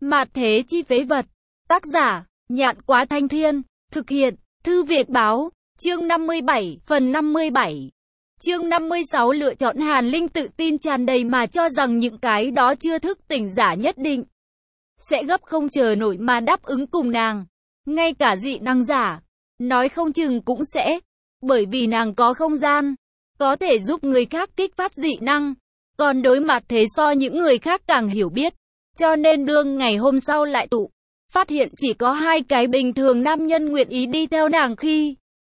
Mạt thế chi phế vật. Tác giả, Nhạn Quá Thanh Thiên. Thực hiện, Thư Việt Báo. Chương 57, phần 57. Chương 56 lựa chọn Hàn Linh tự tin tràn đầy mà cho rằng những cái đó chưa thức tỉnh giả nhất định sẽ gấp không chờ nổi mà đáp ứng cùng nàng. Ngay cả dị năng giả, nói không chừng cũng sẽ, bởi vì nàng có không gian, có thể giúp người khác kích phát dị năng. Còn đối mặt thế so những người khác càng hiểu biết. Cho nên đương ngày hôm sau lại tụ, phát hiện chỉ có hai cái bình thường nam nhân nguyện ý đi theo nàng khi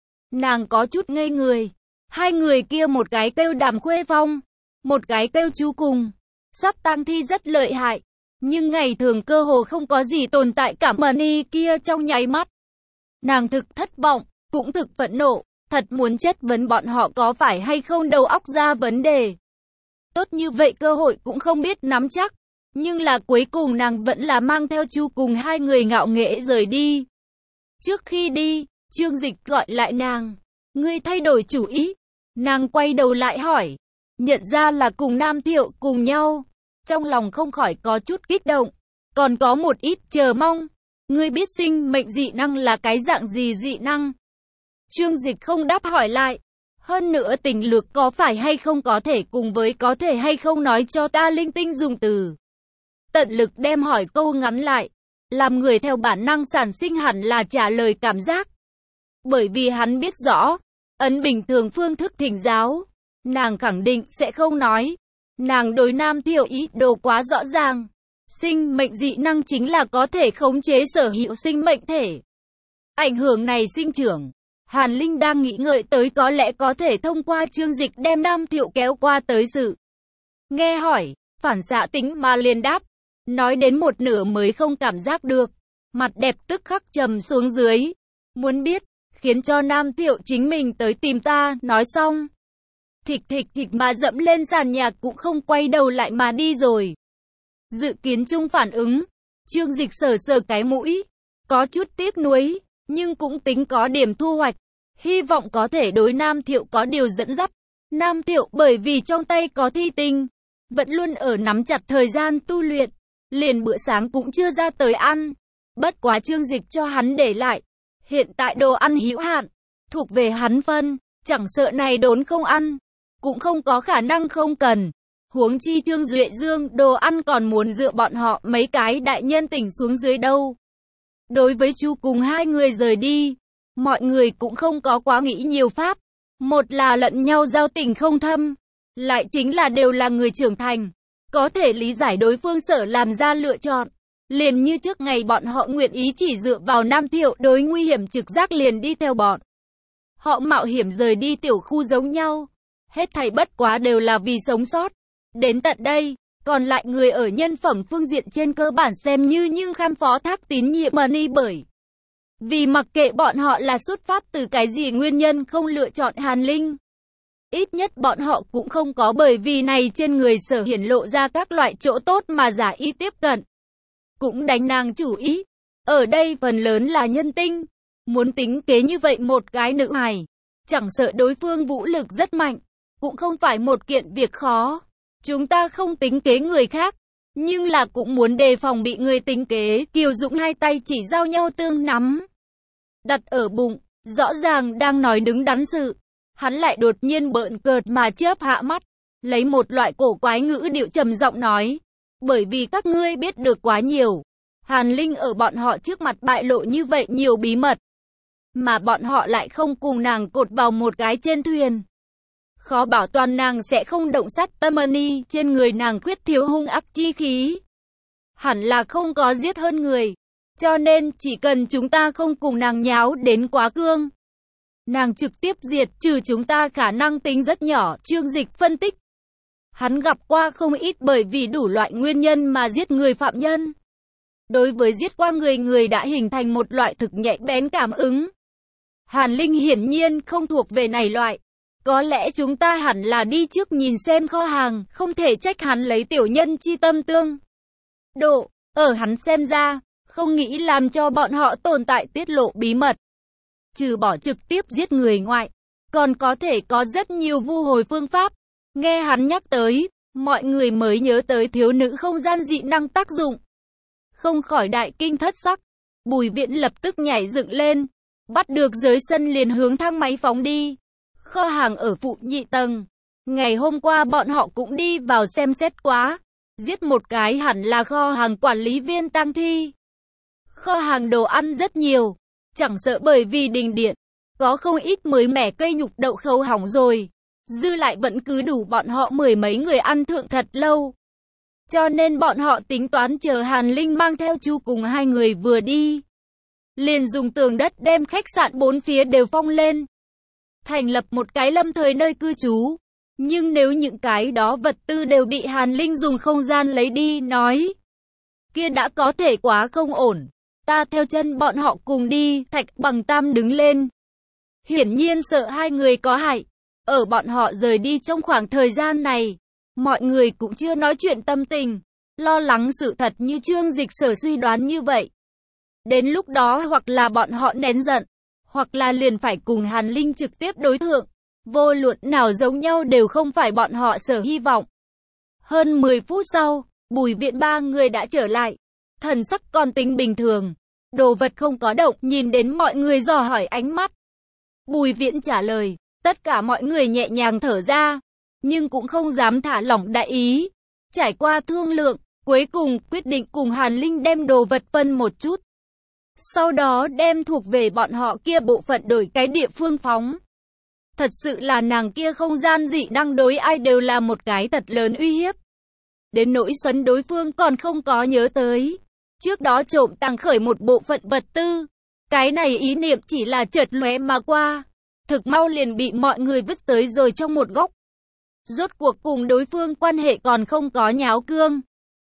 nàng có chút ngây người. Hai người kia một cái kêu Đàm Khuê Phong, một cái kêu Chú Cùng. Sắp tang thi rất lợi hại, nhưng ngày thường cơ hồ không có gì tồn tại cả Mani kia trong nháy mắt. Nàng thực thất vọng, cũng thực phẫn nộ, thật muốn chất vấn bọn họ có phải hay không đầu óc ra vấn đề. Tốt như vậy cơ hội cũng không biết nắm chắc, nhưng là cuối cùng nàng vẫn là mang theo Chú Cùng hai người ngạo nghễ rời đi. Trước khi đi, Trương Dịch gọi lại nàng, ngươi thay đổi chủ ý. Nàng quay đầu lại hỏi, nhận ra là cùng Nam Thiệu cùng nhau, trong lòng không khỏi có chút kích động, còn có một ít chờ mong. Ngươi biết sinh mệnh dị năng là cái dạng gì dị năng? Trương Dịch không đáp hỏi lại. Hơn nữa tình lược có phải hay không có thể cùng với có thể hay không nói cho ta linh tinh dùng từ. Tận lực đem hỏi câu ngắn lại, làm người theo bản năng sản sinh hẳn là trả lời cảm giác. Bởi vì hắn biết rõ, ấn bình thường phương thức thỉnh giáo, nàng khẳng định sẽ không nói. Nàng đối Nam Thiệu ý đồ quá rõ ràng. Sinh mệnh dị năng chính là có thể khống chế sở hữu sinh mệnh thể. Ảnh hưởng này sinh trưởng. Hàn Linh đang nghĩ ngợi tới có lẽ có thể thông qua Trương Dịch đem Nam Thiệu kéo qua tới sự. Nghe hỏi, phản xạ tính mà liền đáp. Nói đến một nửa mới không cảm giác được. Mặt đẹp tức khắc trầm xuống dưới. Muốn biết, khiến cho Nam Thiệu chính mình tới tìm ta, nói xong. Thịch mà dẫm lên sàn nhà cũng không quay đầu lại mà đi rồi. Dự kiến chung phản ứng, Trương Dịch sờ cái mũi, có chút tiếc nuối, nhưng cũng tính có điểm thu hoạch, hy vọng có thể đối Nam Thiệu có điều dẫn dắt. Nam Thiệu bởi vì trong tay có thi tinh, vẫn luôn ở nắm chặt thời gian tu luyện, liền bữa sáng cũng chưa ra tới ăn. Bất quá Trương Dịch cho hắn để lại, hiện tại đồ ăn hữu hạn, thuộc về hắn phân, chẳng sợ này đốn không ăn, cũng không có khả năng không cần. Huống chi Trương Duệ Dương đồ ăn còn muốn dựa bọn họ mấy cái đại nhân tỉnh xuống dưới đâu. Đối với Chú Cùng hai người rời đi, mọi người cũng không có quá nghĩ nhiều pháp. Một là lẫn nhau giao tình không thâm, lại chính là đều là người trưởng thành, có thể lý giải đối phương sở làm ra lựa chọn. Liền như trước ngày bọn họ nguyện ý chỉ dựa vào Nam Thiệu đối nguy hiểm trực giác liền đi theo bọn họ mạo hiểm rời đi tiểu khu giống nhau. Hết thảy bất quá đều là vì sống sót. Đến tận đây, còn lại người ở nhân phẩm phương diện trên cơ bản xem như nhưng kham phó thác tín nhiệm Mani bởi vì mặc kệ bọn họ là xuất phát từ cái gì nguyên nhân không lựa chọn Hàn Linh. Ít nhất bọn họ cũng không có bởi vì này trên người sở hiển lộ ra các loại chỗ tốt mà giả ý tiếp cận. Cũng đánh nàng chủ ý. Ở đây phần lớn là nhân tinh. Muốn tính kế như vậy một cái nữ hài, chẳng sợ đối phương vũ lực rất mạnh, cũng không phải một kiện việc khó. Chúng ta không tính kế người khác, nhưng là cũng muốn đề phòng bị người tính kế. Kiều Dũng hai tay chỉ giao nhau tương nắm, đặt ở bụng, rõ ràng đang nói đứng đắn sự. Hắn lại đột nhiên bợn cợt mà chớp hạ mắt, lấy một loại cổ quái ngữ điệu trầm giọng nói. Bởi vì các ngươi biết được quá nhiều. Hàn Linh ở bọn họ trước mặt bại lộ như vậy nhiều bí mật, mà bọn họ lại không cùng nàng cột vào một cái trên thuyền. Khó bảo toàn nàng sẽ không động sát tâm Mani, trên người nàng khuyết thiếu hung ác chi khí. Hẳn là không có giết hơn người. Cho nên chỉ cần chúng ta không cùng nàng nháo đến quá cương, nàng trực tiếp diệt trừ chúng ta khả năng tính rất nhỏ. Trương Dịch phân tích. Hắn gặp qua không ít bởi vì đủ loại nguyên nhân mà giết người phạm nhân. Đối với giết qua người đã hình thành một loại thực nhạy bén cảm ứng. Hàn Linh hiển nhiên không thuộc về này loại. Có lẽ chúng ta hẳn là đi trước nhìn xem kho hàng, không thể trách hắn lấy tiểu nhân chi tâm tương độ. Ở hắn xem ra, không nghĩ làm cho bọn họ tồn tại tiết lộ bí mật. Trừ bỏ trực tiếp giết người ngoại, còn có thể có rất nhiều vu hồi phương pháp. Nghe hắn nhắc tới, mọi người mới nhớ tới thiếu nữ không gian dị năng tác dụng. không khỏi đại kinh thất sắc. Bùi Viễn lập tức nhảy dựng lên, bắt được dưới sân liền hướng thang máy phóng đi. Kho hàng ở phụ nhị tầng. Ngày hôm qua bọn họ cũng đi vào xem xét quá. Giết một cái hẳn là kho hàng quản lý viên tang thi. Kho hàng đồ ăn rất nhiều. Chẳng sợ bởi vì đình điện, có không ít mới mẻ cây nhục đậu khấu hỏng rồi. Dư lại vẫn cứ đủ bọn họ mười mấy người ăn thượng thật lâu. Cho nên bọn họ tính toán chờ Hàn Linh mang theo Chu cùng hai người vừa đi. Liền dùng tường đất đem khách sạn bốn phía đều phong lên. Thành lập một cái lâm thời nơi cư trú. Nhưng nếu những cái đó vật tư đều bị Hàn Linh dùng không gian lấy đi nói, kia đã có thể quá không ổn. Ta theo chân bọn họ cùng đi, Thạch Bằng Tam đứng lên. Hiển nhiên sợ hai người có hại. Ở bọn họ rời đi trong khoảng thời gian này, mọi người cũng chưa nói chuyện tâm tình, lo lắng sự thật như Trương Dịch Sở suy đoán như vậy. Đến lúc đó hoặc là bọn họ nén giận, hoặc là liền phải cùng Hàn Linh trực tiếp đối thượng. Vô luận nào giống nhau đều không phải bọn họ sở hy vọng. Hơn 10 phút sau, Bùi Viễn ba người đã trở lại. Thần sắc còn tính bình thường. Đồ vật không có động, nhìn đến mọi người dò hỏi ánh mắt. Bùi Viễn trả lời, tất cả mọi người nhẹ nhàng thở ra, nhưng cũng không dám thả lỏng đại ý. Trải qua thương lượng, cuối cùng quyết định cùng Hàn Linh đem đồ vật phân một chút. Sau đó đem thuộc về bọn họ kia bộ phận đổi cái địa phương phóng. Thật sự là nàng kia không gian dị năng đối ai đều là một cái thật lớn uy hiếp. Đến nỗi sấn đối phương còn không có nhớ tới. Trước đó trộm tăng khởi một bộ phận vật tư. Cái này ý niệm chỉ là chợt lóe mà qua. Thực mau liền bị mọi người vứt tới rồi trong một góc. Rốt cuộc cùng đối phương quan hệ còn không có nháo cương.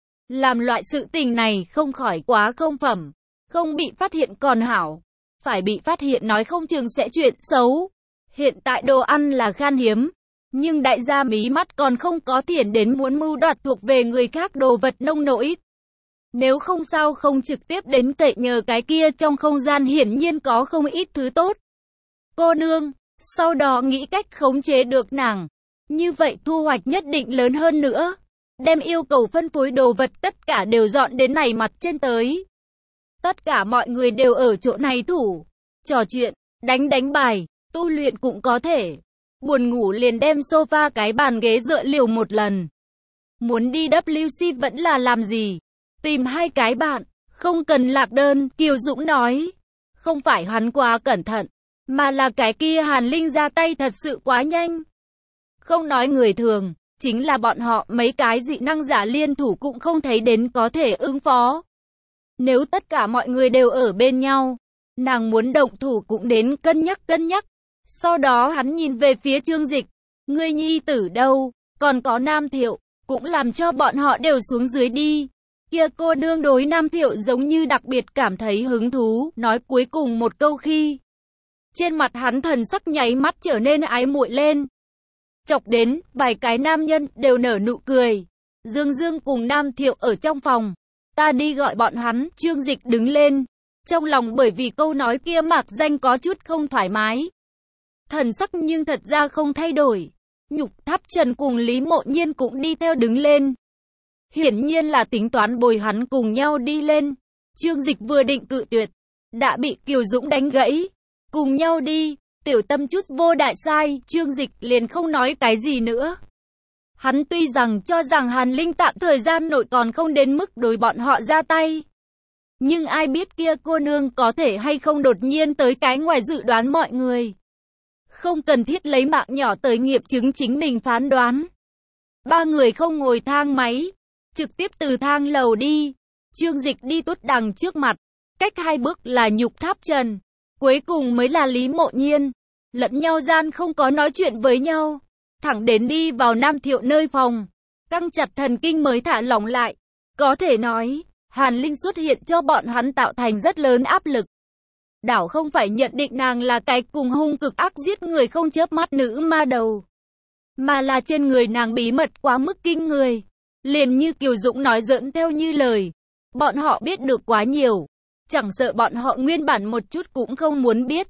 Làm loại sự tình này không khỏi quá không phẩm. Không bị phát hiện còn hảo. Phải bị phát hiện nói không chừng sẽ chuyện xấu. Hiện tại đồ ăn là khan hiếm. Nhưng đại gia mí mắt còn không có tiền đến muốn mưu đoạt thuộc về người khác đồ vật nông nỗi. Nếu không sao không trực tiếp đến cậy nhờ cái kia trong không gian hiển nhiên có không ít thứ tốt. Cô nương, sau đó nghĩ cách khống chế được nàng. Như vậy thu hoạch nhất định lớn hơn nữa. Đem yêu cầu phân phối đồ vật tất cả đều dọn đến này mặt trên tới. Tất cả mọi người đều ở chỗ này thủ. Trò chuyện, đánh bài, tu luyện cũng có thể. Buồn ngủ liền đem sofa cái bàn ghế dựa liều một lần. Muốn đi WC vẫn là làm gì? Tìm hai cái bạn, không cần lạc đơn, Kiều Dũng nói. Không phải hắn quá cẩn thận, mà là cái kia Hàn Linh ra tay thật sự quá nhanh. Không nói người thường, chính là bọn họ mấy cái dị năng giả liên thủ cũng không thấy đến có thể ứng phó. Nếu tất cả mọi người đều ở bên nhau, nàng muốn động thủ cũng đến cân nhắc. Sau đó hắn nhìn về phía Trương Dịch, ngươi nhi tử đâu, còn có Nam Thiệu, cũng làm cho bọn họ đều xuống dưới đi. Kia cô nương đối Nam Thiệu giống như đặc biệt cảm thấy hứng thú, nói cuối cùng một câu khi. Trên mặt hắn thần sắc nháy mắt trở nên ái muội lên. Chọc đến, vài cái nam nhân đều nở nụ cười. Dương cùng Nam Thiệu ở trong phòng. Ta đi gọi bọn hắn, Trương Dịch đứng lên. Trong lòng bởi vì câu nói kia mạc danh có chút không thoải mái. Thần sắc nhưng thật ra không thay đổi. Nhục Tháp Trần cùng Lý Mộ Nhiên cũng đi theo đứng lên. Hiển nhiên là tính toán bồi hắn cùng nhau đi lên. Trương Dịch vừa định cự tuyệt, đã bị Kiều Dũng đánh gãy. Cùng nhau đi, tiểu tâm chút vô đại sai, Trương Dịch liền không nói cái gì nữa. Hắn tuy rằng cho rằng Hàn Linh tạm thời gian nội còn không đến mức đối bọn họ ra tay. Nhưng ai biết kia cô nương có thể hay không đột nhiên tới cái ngoài dự đoán mọi người. Không cần thiết lấy mạng nhỏ tới nghiệm chứng chính mình phán đoán. Ba người không ngồi thang máy, trực tiếp từ thang lầu đi. Trương Dịch đi tốt đằng trước mặt, cách 2 bước là Nhục Tháp Trần, cuối cùng mới là Lý Mộ Nhiên. Lẫn nhau gian không có nói chuyện với nhau, thẳng đến đi vào Nam Thiệu nơi phòng, căng chặt thần kinh mới thả lỏng lại. Có thể nói, Hàn Linh xuất hiện cho bọn hắn tạo thành rất lớn áp lực. Đảo không phải nhận định nàng là cái cùng hung cực ác giết người không chớp mắt nữ ma đầu, mà là trên người nàng bí mật quá mức kinh người. Liền như Kiều Dũng nói giỡn theo như lời, bọn họ biết được quá nhiều, chẳng sợ bọn họ nguyên bản một chút cũng không muốn biết.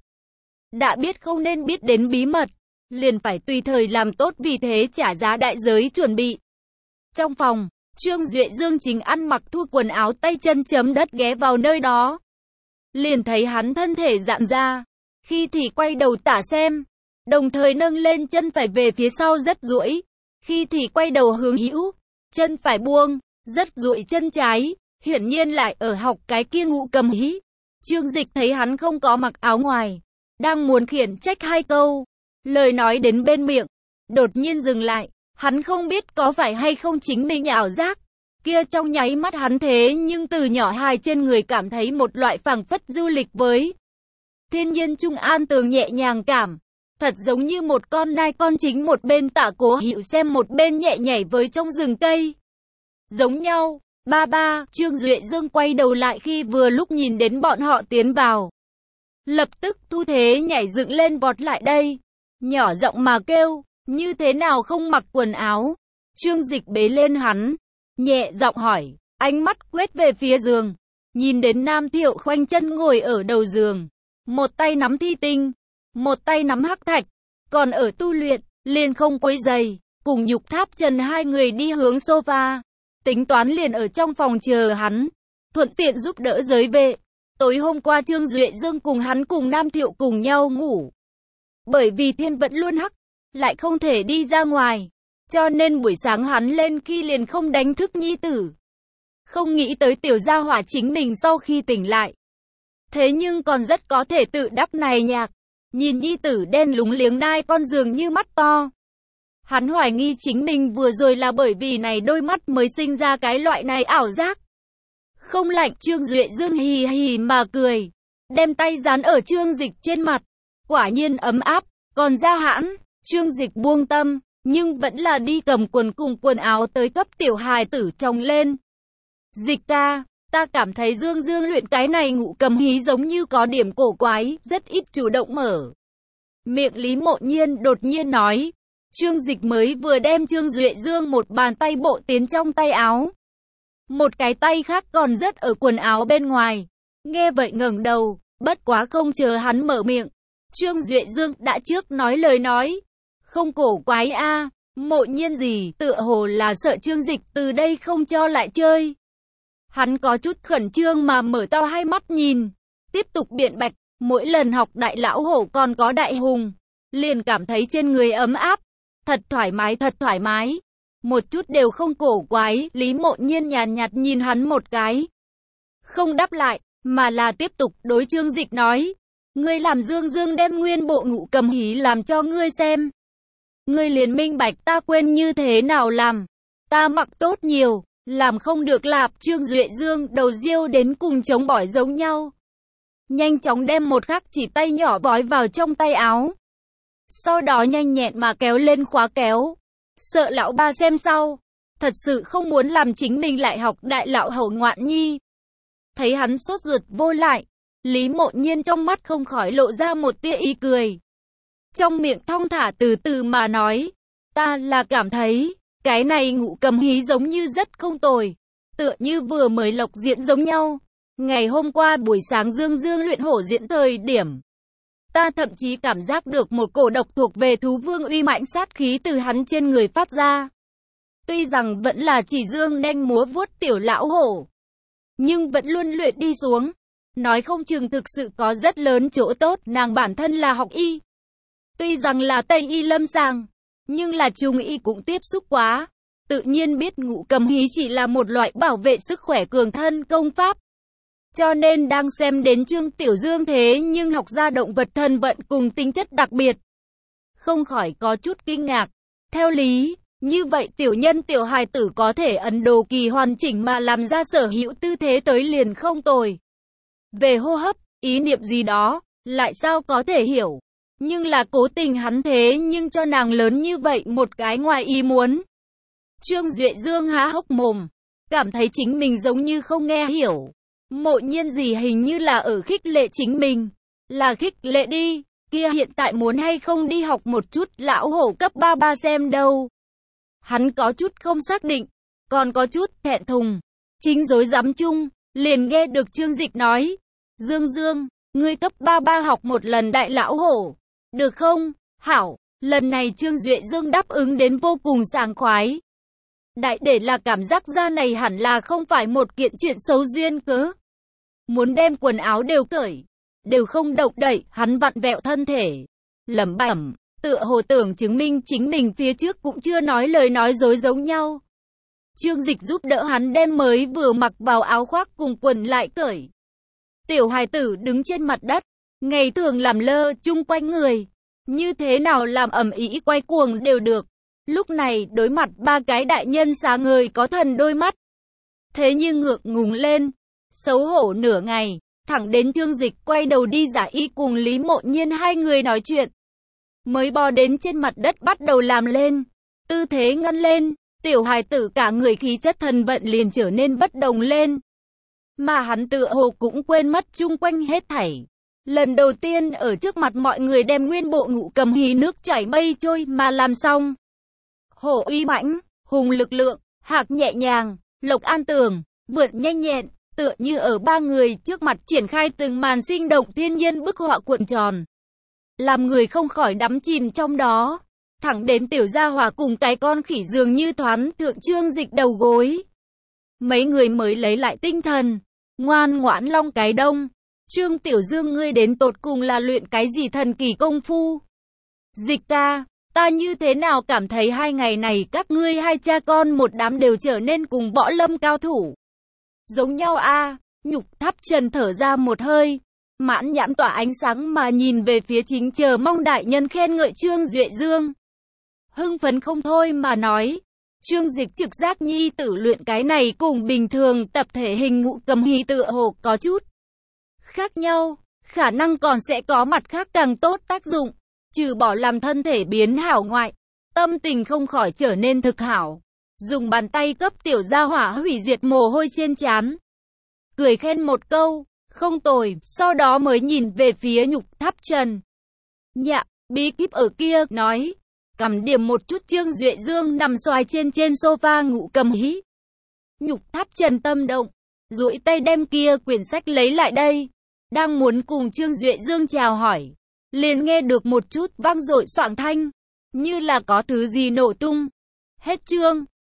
Đã biết không nên biết đến bí mật, liền phải tùy thời làm tốt vì thế trả giá đại giới chuẩn bị. Trong phòng, Trương Duệ Dương chính ăn mặc thua quần áo tay chân chấm đất ghé vào nơi đó. Liền thấy hắn thân thể giãn ra, khi thì quay đầu tả xem, đồng thời nâng lên chân phải về phía sau rất duỗi, khi thì quay đầu hướng hữu, chân phải buông, rất duỗi chân trái, hiển nhiên lại ở học cái kia Ngũ Cầm Hí. Trương Dịch thấy hắn không có mặc áo ngoài, đang muốn khiển trách hai câu, lời nói đến bên miệng, đột nhiên dừng lại, hắn không biết có phải hay không chính mình ảo giác. Kia trong nháy mắt hắn thế nhưng từ nhỏ hài trên người cảm thấy một loại phảng phất du lịch với thiên nhiên trung an tường nhẹ nhàng cảm, thật giống như một con nai con chính một bên Tạ Cố Hữu xem một bên nhẹ nhảy với trong rừng cây. Giống nhau, ba ba, Trương Duệ Dương quay đầu lại khi vừa lúc nhìn đến bọn họ tiến vào. Lập tức thu thế nhảy dựng lên vọt lại đây, nhỏ giọng mà kêu, như thế nào không mặc quần áo. Trương Dịch bế lên hắn, nhẹ giọng hỏi, ánh mắt quét về phía giường, nhìn đến Nam Thiệu khoanh chân ngồi ở đầu giường, một tay nắm thi tinh, một tay nắm hắc thạch, còn ở tu luyện, liền không quấy giày, cùng Nhục Tháp Trần hai người đi hướng sofa, tính toán liền ở trong phòng chờ hắn, thuận tiện giúp đỡ giới vệ. Tối hôm qua Trương Duệ Dương cùng hắn cùng Nam Thiệu cùng nhau ngủ, bởi vì thiên vẫn luôn hắc, lại không thể đi ra ngoài, cho nên buổi sáng hắn lên khi liền không đánh thức nhi tử. Không nghĩ tới tiểu gia hỏa chính mình sau khi tỉnh lại, thế nhưng còn rất có thể tự đắc này nhạc, nhìn nhi tử đen lúng liếng đai con dường như mắt to. Hắn hoài nghi chính mình vừa rồi là bởi vì này đôi mắt mới sinh ra cái loại này ảo giác. Không lạnh, Trương Duệ Dương hì hì mà cười, đem tay dán ở Trương Dịch trên mặt, quả nhiên ấm áp, còn ra hãn. Trương Dịch buông tâm, nhưng vẫn là đi cầm quần cùng quần áo tới cấp tiểu hài tử trồng lên. Dịch ca, ta cảm thấy Dương Dương luyện cái này Ngũ Cầm Hí giống như có điểm cổ quái, rất ít chủ động mở miệng. Lý Mộ Nhiên đột nhiên nói. Trương Dịch mới vừa đem Trương Duệ Dương một bàn tay bộ tiến trong tay áo, một cái tay khác còn rất ở quần áo bên ngoài. Nghe vậy ngẩng đầu, bất quá không chờ hắn mở miệng, Trương Duệ Dương đã trước nói lời nói. Không cổ quái a, Mộ Nhiên gì, tựa hồ là sợ Trương Dịch từ đây không cho lại chơi. Hắn có chút khẩn trương mà mở to hai mắt nhìn, tiếp tục biện bạch, mỗi lần học Đại Lão Hổ còn có Đại Hùng, liền cảm thấy trên người ấm áp, thật thoải mái, một chút đều không cổ quái. Lý Mộ Nhiên nhàn nhạt nhìn hắn một cái, không đáp lại, mà là tiếp tục đối Trương Dịch nói, ngươi làm Dương Dương đem nguyên bộ Ngũ Cầm Hí làm cho ngươi xem, ngươi liền minh bạch ta quên như thế nào làm, ta mặc tốt nhiều, làm không được lạp. Trương Duệ Dương đầu riêu đến cùng chống bỏi giống nhau, nhanh chóng đem một khắc chỉ tay nhỏ bói vào trong tay áo, sau đó nhanh nhẹn mà kéo lên khóa kéo, sợ lão ba xem sau, thật sự không muốn làm chính mình lại học Đại Lão Hổ ngoạn nhi. Thấy hắn sốt ruột vô lại, Lý Mộ Nhiên trong mắt không khỏi lộ ra một tia ý cười, trong miệng thong thả từ từ mà nói, ta là cảm thấy cái này Ngũ Cầm Hí giống như rất không tồi, tựa như vừa mới lộc diễn giống nhau. Ngày hôm qua buổi sáng Dương Dương luyện hổ diễn thời điểm, ta thậm chí cảm giác được một cổ độc thuộc về thú vương uy mãnh sát khí từ hắn trên người phát ra. Tuy rằng vẫn là chỉ dương nanh múa vuốt tiểu lão hổ, nhưng vẫn luôn luyện đi xuống, nói không chừng thực sự có rất lớn chỗ tốt. Nàng bản thân là học y, tuy rằng là Tây y lâm sàng, nhưng là Trung y cũng tiếp xúc quá, tự nhiên biết Ngũ Cầm Hí chỉ là một loại bảo vệ sức khỏe cường thân công pháp. Cho nên đang xem đến Trương Tiểu Dương thế nhưng học ra động vật thân vận cùng tính chất đặc biệt, không khỏi có chút kinh ngạc. Theo lý, như vậy tiểu nhân tiểu hài tử có thể ấn đồ kỳ hoàn chỉnh mà làm ra sở hữu tư thế tới liền không tồi. Về hô hấp, ý niệm gì đó, lại sao có thể hiểu. Nhưng là cố tình hắn thế nhưng cho nàng lớn như vậy một cái ngoài ý muốn. Trương Duệ Dương há hốc mồm, cảm thấy chính mình giống như không nghe hiểu. Mộ Nhiên gì hình như là ở khích lệ chính mình. Là khích lệ đi, kia hiện tại muốn hay không đi học một chút lão hổ cấp 33 xem đâu. Hắn có chút không xác định, còn có chút thẹn thùng. Chính rối rắm chung, liền nghe được Trương Dịch nói, Dương Dương, ngươi cấp 33 học một lần Đại Lão Hổ, được không? Hảo, lần này Trương Duệ Dương đáp ứng đến vô cùng sảng khoái. Đại để là cảm giác da này hẳn là không phải một kiện chuyện xấu duyên cớ. Muốn đem quần áo đều cởi, đều không động đậy, hắn vặn vẹo thân thể, lẩm bẩm, tựa hồ tưởng chứng minh chính mình phía trước cũng chưa nói lời nói dối giống nhau. Trương Dịch giúp đỡ hắn đem mới vừa mặc vào áo khoác cùng quần lại cởi. Tiểu hài tử đứng trên mặt đất, ngày thường làm lơ chung quanh người, như thế nào làm ầm ĩ quay cuồng đều được. Lúc này đối mặt ba cái đại nhân sáng ngời có thần đôi mắt, thế nhưng ngượng ngùng lên, xấu hổ nửa ngày, thẳng đến Trương Dịch quay đầu đi giả y cùng Lý Mộ Nhiên hai người nói chuyện, mới bò đến trên mặt đất bắt đầu làm lên, tư thế ngăn lên, tiểu hài tử cả người khí chất thần vận liền trở nên bất đồng lên. Mà hắn tựa hồ cũng quên mất chung quanh hết thảy. Lần đầu tiên ở trước mặt mọi người đem nguyên bộ Ngũ Cầm Hí nước chảy mây trôi mà làm xong. Hổ uy mãnh, hùng lực lượng, hạc nhẹ nhàng, lộc an tường, vượt nhanh nhẹn, tựa như ở ba người trước mặt triển khai từng màn sinh động thiên nhiên bức họa cuộn tròn. Làm người không khỏi đắm chìm trong đó. Thẳng đến tiểu gia hỏa cùng cái con khỉ dường như thoán thượng Trương Dịch đầu gối. Mấy người mới lấy lại tinh thần. Ngoan ngoãn long cái đông. Trương Tiểu Dương ngươi đến tột cùng là luyện cái gì thần kỳ công phu? Dịch ca, ta như thế nào cảm thấy 2 ngày này các ngươi hai cha con một đám đều trở nên cùng võ lâm cao thủ. Giống nhau a. Nhục Tháp Trần thở ra một hơi, mãn nhãn tỏa ánh sáng mà nhìn về phía chính chờ mong đại nhân khen ngợi Trương Duệ Dương. Hưng phấn không thôi mà nói, Trương Dịch trực giác nhi tử luyện cái này cùng bình thường tập thể hình Ngũ Cầm Hí tựa hồ có chút khác nhau, khả năng còn sẽ có mặt khác càng tốt tác dụng, trừ bỏ làm thân thể biến hảo ngoại, tâm tình không khỏi trở nên thực hảo. Dùng bàn tay cấp tiểu gia hỏa hủy diệt mồ hôi trên trán, cười khen một câu, không tồi, sau đó mới nhìn về phía Nhục Tháp Trần. Nhạ, bí kíp ở kia, nói, cầm điểm một chút Trương Duệ Dương nằm xoài trên sofa Ngũ Cầm Hí. Nhục Tháp Trần tâm động, duỗi tay đem kia quyển sách lấy lại đây, đang muốn cùng Trương Duệ Dương chào hỏi, liền nghe được một chút vang dội xoảng thanh, như là có thứ gì nổ tung. Hết chương.